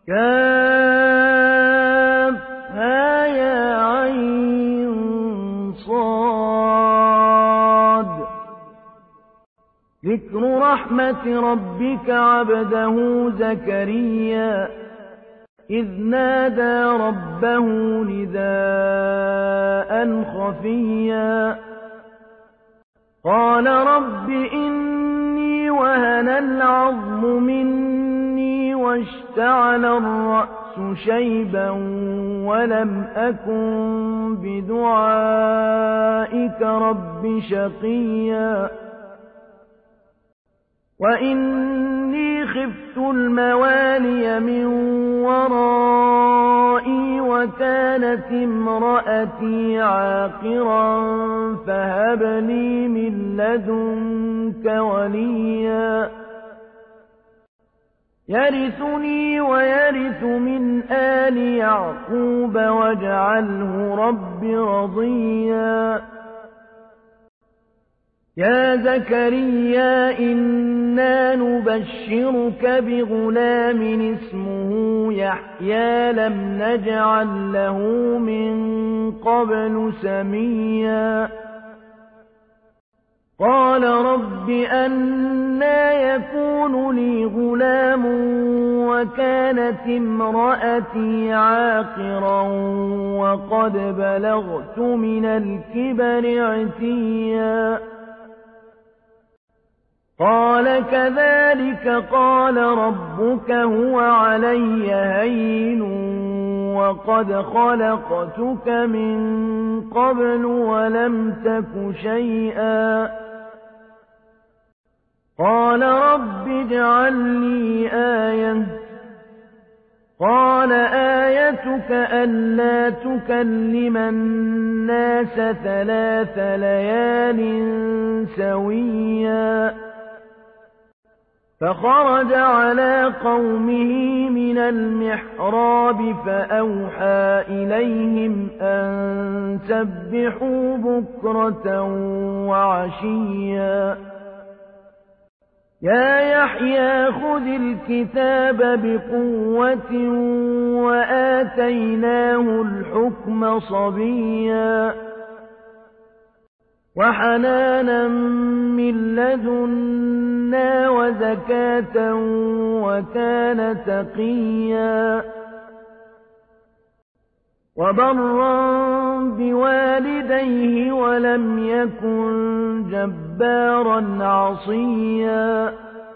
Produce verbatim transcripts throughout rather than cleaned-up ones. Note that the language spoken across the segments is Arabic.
كافها يا عين صاد. ذكر رحمة ربك عبده زكريا إذ نادى ربه نداء خفيا قال رب إني وهن العظم مني واشتعل الرأس شيبا ولم أكن بدعائك رب شقيا وإني خفت الموالي من ورائي وكانت امرأتي عاقرا فهب لي من لدنك وليا يرثني ويرث من آل يعقوب واجعله رب رضيا. يا زكريا إنا نبشرك بغلام اسمه يحيى لم نجعل له من قبل سميا قال رب أنى يكون لي غلام وكانت امرأتي عاقرا وقد بلغت من الكبر عتيا قال كذلك قال ربك هو علي هين وقد خلقتك من قبل ولم تك شيئا قال رب اجعل لي آية قال آيتك ألا تكلم الناس ثلاث ليال سويا فخرج على قومه من المحراب فأوحى إليهم أن سبحوا بكرة وعشيا يا يحيى خذ الكتاب بقوة وآتيناه الحكم صبيا وحنانا من لدنا وزكاة وكان تقيا وبرا بوالديه ولم يكن جبارا عصيا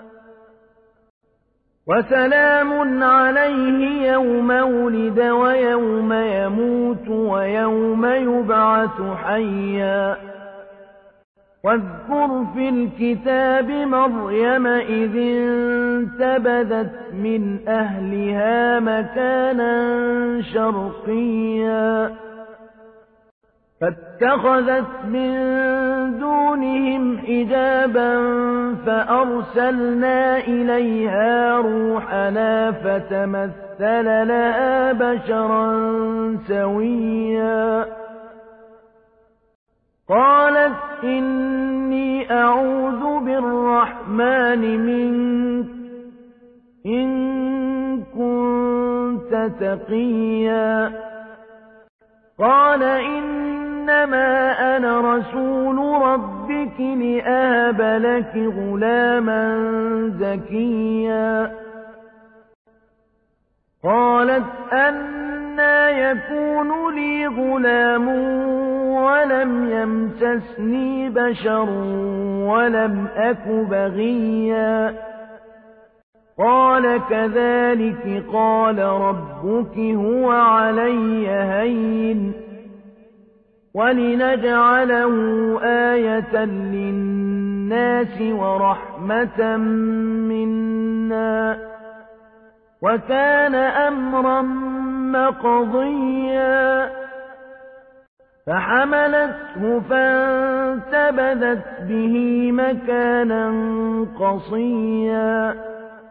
وسلام عليه يوم ولد ويوم يموت ويوم يبعث حيا واذكر في الكتاب مريم إذ انتبذت من أهلها مكانا شرقيا فاتخذت من دونهم حجابا فأرسلنا إليها روحنا فتمثل لها بشرا سويا قالت إني أعوذ بالرحمن منك إن كنت تقيا قال إنما أنا رسول ربك لأهب لك غلاما زكيا قالت أنى يكون لي غلام ولم يمسسني بشر ولم أك بغيا قال كذلك قال ربك هو علي هين ولنجعله آية للناس ورحمة منا وكان أمرا مقضيا فحملته فانتبذت به مكانا قصيا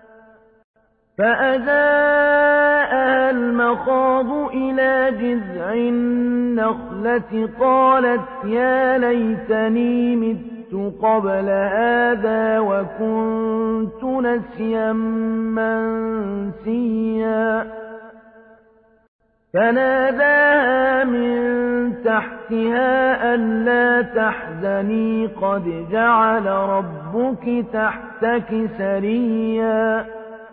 فأجاءها المخاض إلى جذع النخلة قالت يا ليتني مت قبل هذا وكنت نسيا منسيا فناداها من تحتها ألا تحزني قد جعل ربك تحتك سريا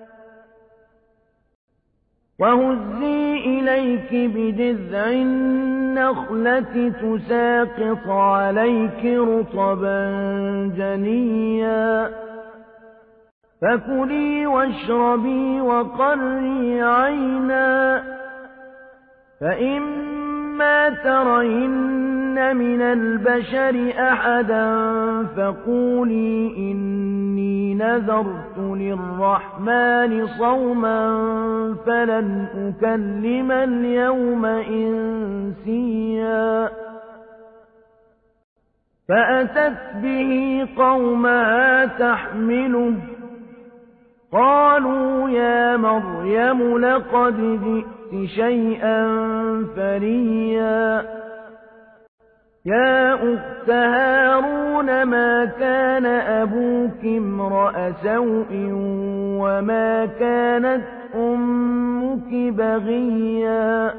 وهزي إليك بجذع النخلة تساقط عليك رطبا جنيا فكلي واشربي وقري عينا فإما ترين من البشر أحدا فقولي إني نذرت للرحمن صوما فلن أكلم اليوم إنسيا فأتت به قومها تحمله قالوا يا مريم لقد جئت شيئا فريا يا أخت هارون ما كان أبوك امرأ سوء وما كانت أمك بغيا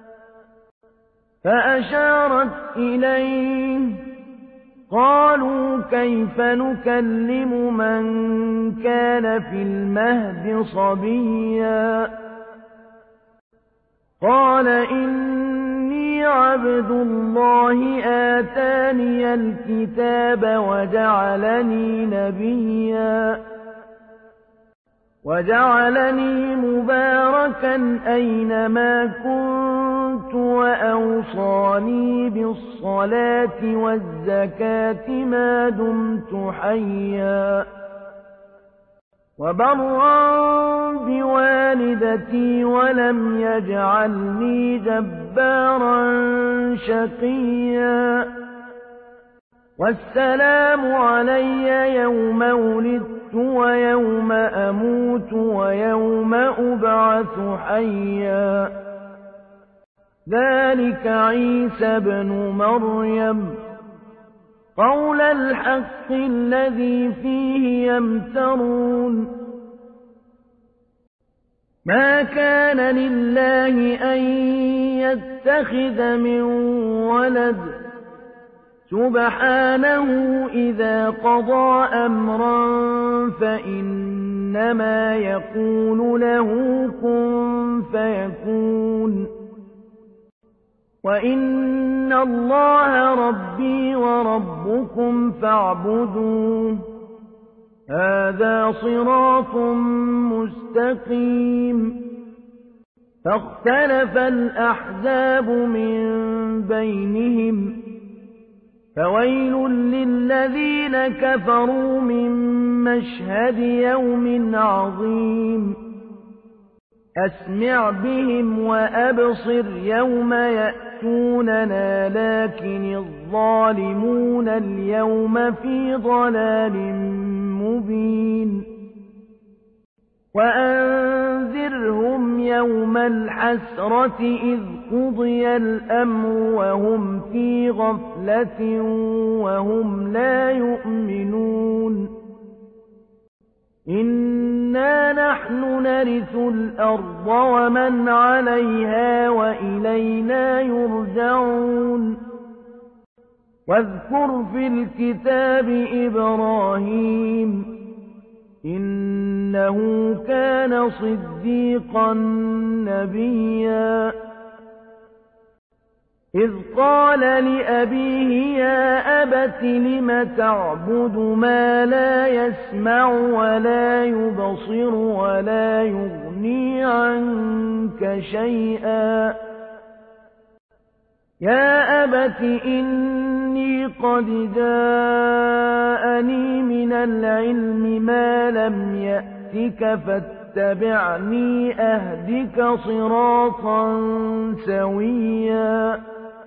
فأشارت إليه قالوا كيف نكلم من كان في المهد صبيا قال إني عبد الله آتاني الكتاب وجعلني نبيا وجعلني مباركا أينما كنت وأوصاني بالصلاة والزكاة ما دمت حيا وبرا بوالدتي ولم يجعلني جبارا شقيا والسلام علي يوم ولدت ويوم أموت ويوم أبعث حيا ذلك عيسى بن مريم قول الحق الذي فيه يمترون ما كان لله أن يتخذ من ولد سبحانه إذا قضى أمرا فإنما يقول له كن فيكون وإن الله ربي وربكم فاعبدوه هذا صراط مستقيم فاختلف الأحزاب من بينهم فويل للذين كفروا من مشهد يوم عظيم أسمع بهم وأبصر يوم يأتوننا لكن الظالمون اليوم في ضلال مبين وأنذرهم يوم الحسرة إذ قضي الأمر وهم في غفلة وهم لا يؤمنون إنا نحن نرث الأرض ومن عليها وإلينا يرجعون واذكر في الكتاب إبراهيم إنه كان صديقا نبيا إذ قال لأبيه يا أبت لم تعبد ما لا يسمع ولا يبصر ولا يغني عنك شيئا يا أبت إني قد جاءني من العلم ما لم يأتك فاتبعني أهدك صراطا سويا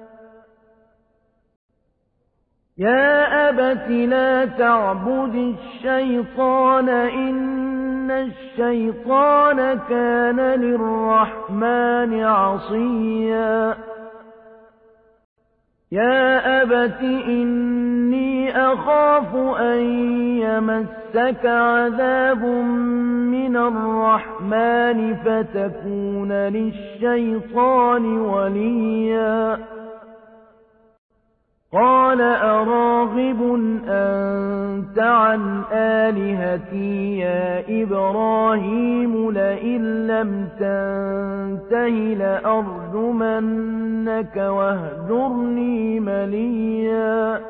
يا أبت لا تعبد الشيطان إن الشيطان كان للرحمن عصيا يا أبت إني أخاف أن يمسك عذاب من الرحمن فتكون للشيطان وليا قال أراغب أنت عن آلهتي يا إبراهيم لئن لم تنته لأرجمنك واهجرني مليا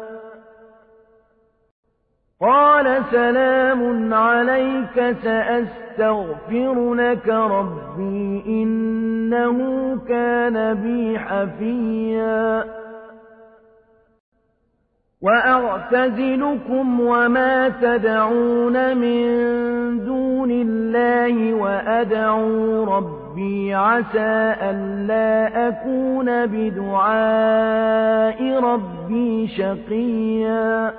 قال سلام عليك سأستغفر لك ربي إنه كان بي حفيا وأعتزلكم وما تدعون من دون الله وأدعو ربي عسى ألا أكون بدعاء ربي شقيا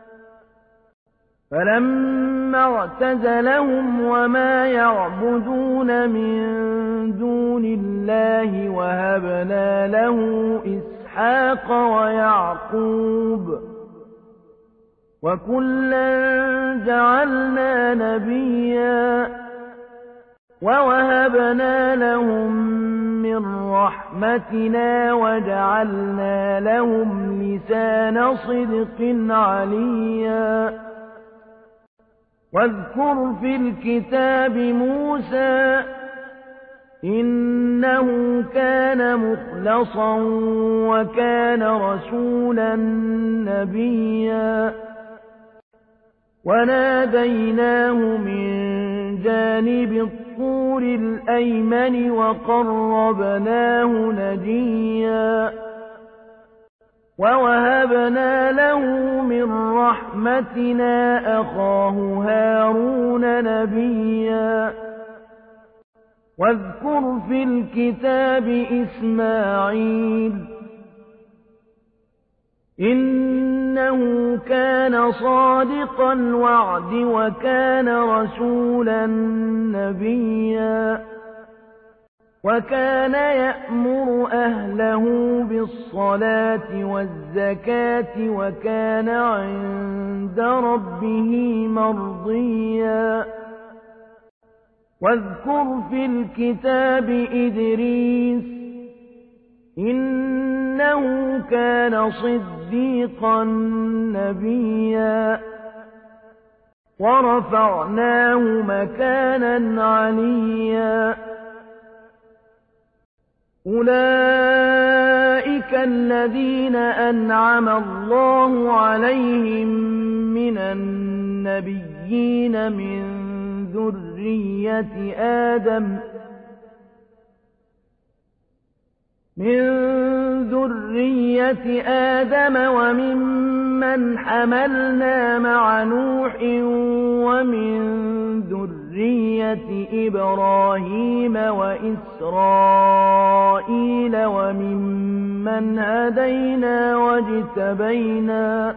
فلما اعتزلهم وما يعبدون من دون الله وهبنا له إسحاق ويعقوب وكلا جعلنا نبيا ووهبنا لهم من رحمتنا وجعلنا لهم لسان صدق عليا واذكر في الكتاب موسى إنه كان مخلصا وكان رسولا نبيا وناديناه من جانب الطور الأيمن وقربناه نجيا ووهبنا له من رحمتنا أخاه هارون نبيا واذكر في الكتاب إسماعيل إنه كان صادق الوعد وكان رسولا نبيا وكان يأمر أهله بالصلاة والزكاة وكان عند ربه مرضيا واذكر في الكتاب إدريس إنه كان صديقا نبيا ورفعناه مكانا عليا أولئك الذين أنعم الله عليهم من النبيين من ذرية آدم من ذرية آدم وممن حملنا مع نوح ومن ذرية إبراهيم وإسرائيل وممن هدينا واجتبينا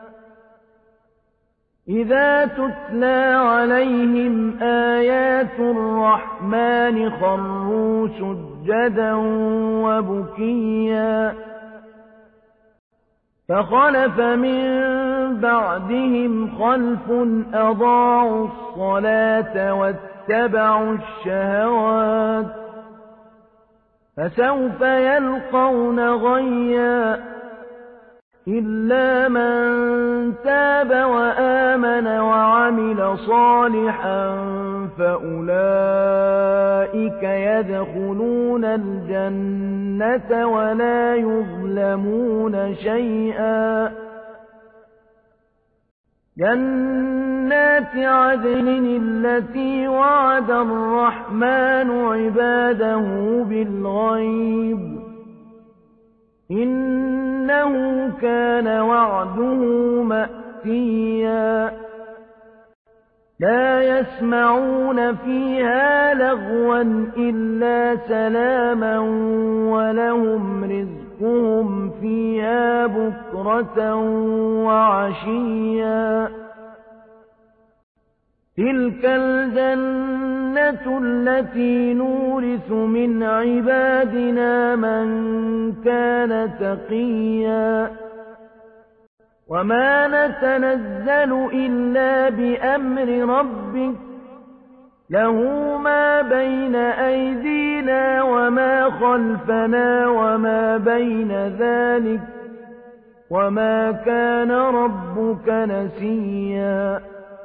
إذا تتلى عليهم آيات الرحمن خروا سجدا وبكيا فخلف من بعدهم خلف أضاعوا الصلاة واتبعوا الشهوات فسوف يلقون غيا إلا من تاب وآمن وعمل صالحا فأولئك يدخلون الجنة ولا يظلمون شيئا جنات عدن التي وعد الرحمن عباده بالغيب إنه كان وعده مأتيا لا يسمعون فيها لغوا إلا سلاما ولهم رزقهم فيها بكرة وعشيا تلك الجنة التي نورث من عبادنا من كان تقيا وما نتنزل إلا بأمر ربك له ما بين أيدينا وما خلفنا وما بين ذلك وما كان ربك نسيا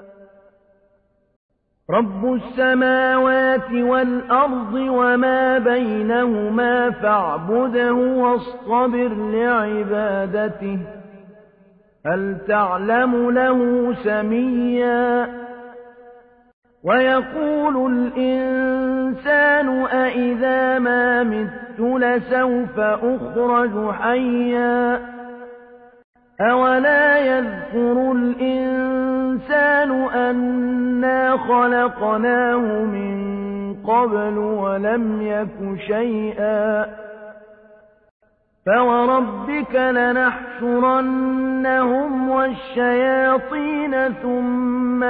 رب السماوات والأرض وما بينهما فاعبده واصطبر لعبادته هل تعلم له سميا ويقول الإنسان أإذا ما مت لسوف أخرج حيا أولا يذكر الإنسان أنا خلقناه من قبل ولم يك شيئا فوربك لنحشرنهم والشياطين ثم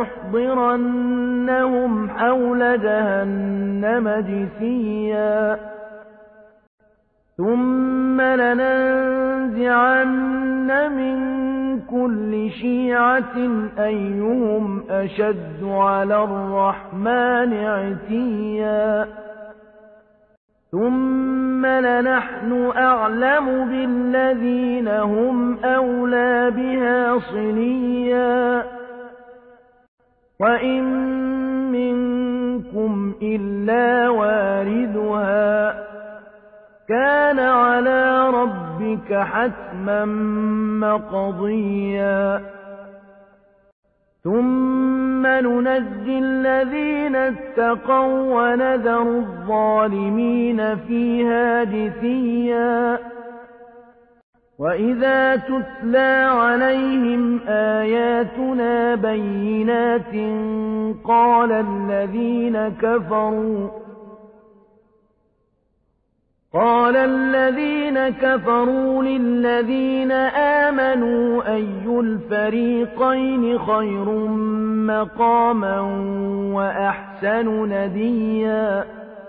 لنحضرنهم حول جهنم جثيا ثم لننزعن من كل شيعة أيهم أشد على الرحمن عتيا ثم لنحن أعلم بالذين هم أولى بها صليا وإن منكم إلا واردها كان على ربك حتما مقضيا ثم ننجي الذين اتقوا ونذر الظالمين فيها جثيا وإذا تتلى عليهم آياتنا بينات قال الذين كفروا قال الذين كفروا للذين آمنوا أي الفريقين خير مقاما وأحسن نديا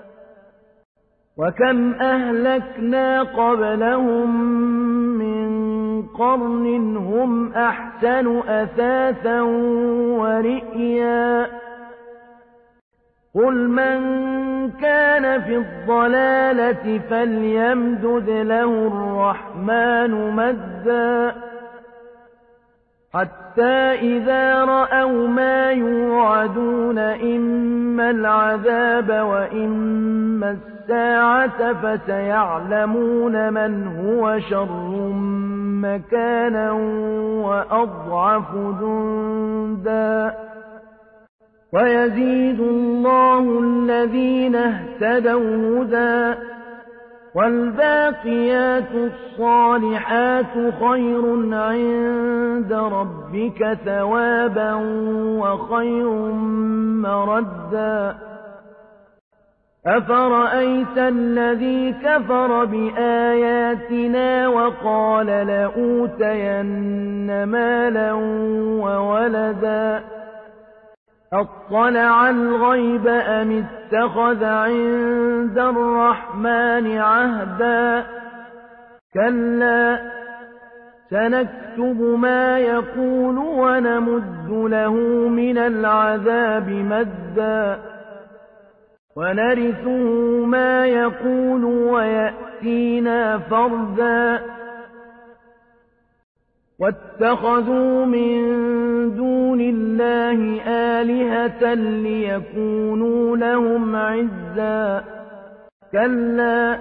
وكم أهلكنا قبلهم من قرن هم أحسن أثاثا ورئيا قل من كان في الضلالة فليمدد له الرحمن مدا حتى إذا رأوا ما يوعدون إما العذاب وإما الساعة فسيعلمون من هو شر مكانا وأضعف جندا ويزيد الله الذين اهتدوا هدى والباقيات الصالحات خير عند ربك ثوابا وخير مردا أفرأيت الذي كفر بآياتنا وقال لأوتين مالا وولدا أطلع الغيب أم اتخذ عند الرحمن عهدا كلا سنكتب ما يقول ونمد له من العذاب مدا ونرثه ما يقول ويأتينا فردا واتخذوا من دون الله آلهة ليكونوا لهم عزا كلا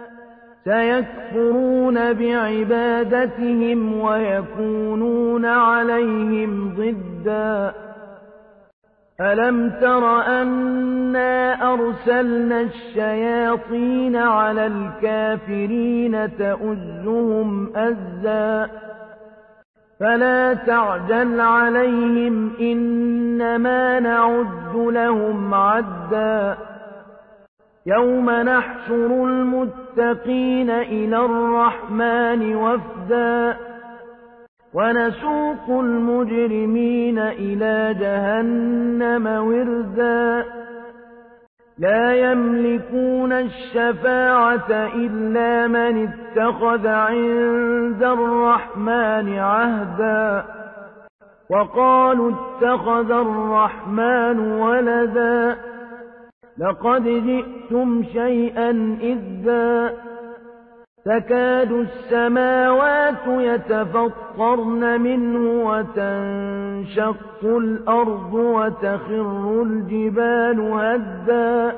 سيكفرون بعبادتهم ويكونون عليهم ضدا ألم تر أنا أرسلنا الشياطين على الكافرين تؤزهم أزا فلا تعجل عليهم إنما نعد لهم عدا يوم نحشر المتقين إلى الرحمن وفدا ونسوق المجرمين إلى جهنم وردا لا يملكون الشفاعة إلا من اتخذ عند الرحمن عهدا وقالوا اتخذ الرحمن ولدا لقد جئتم شيئا إدا تكاد السماوات يتفطرن منه وتنشق الأرض وتخر الجبال هدا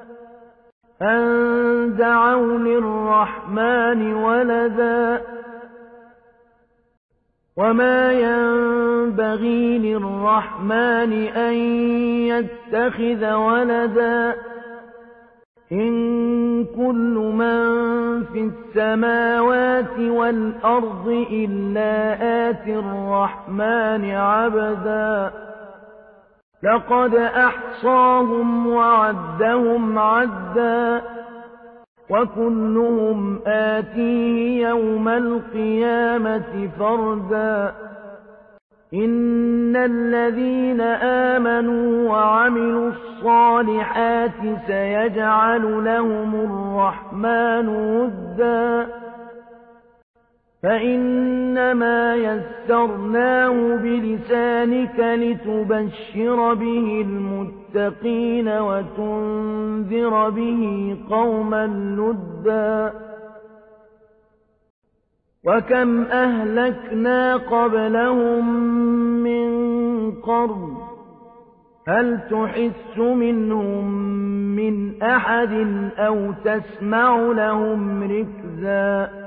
أن دعوا للرحمن ولدا وما ينبغي للرحمن أن يتخذ ولدا إن كل من في السماوات والأرض إلا آتي الرحمن عبدا لقد أحصاهم وعدهم عدا وكلهم آتيه يوم القيامة فردا إن الذين آمنوا وعملوا الصالحات سيجعل لهم الرحمن ودا فإنما يسرناه بلسانك لتبشر به المتقين وتنذر به قوما لدا وكم أهلكنا قبلهم من قرن هل تحس منهم من أحد أو تسمع لهم ركزا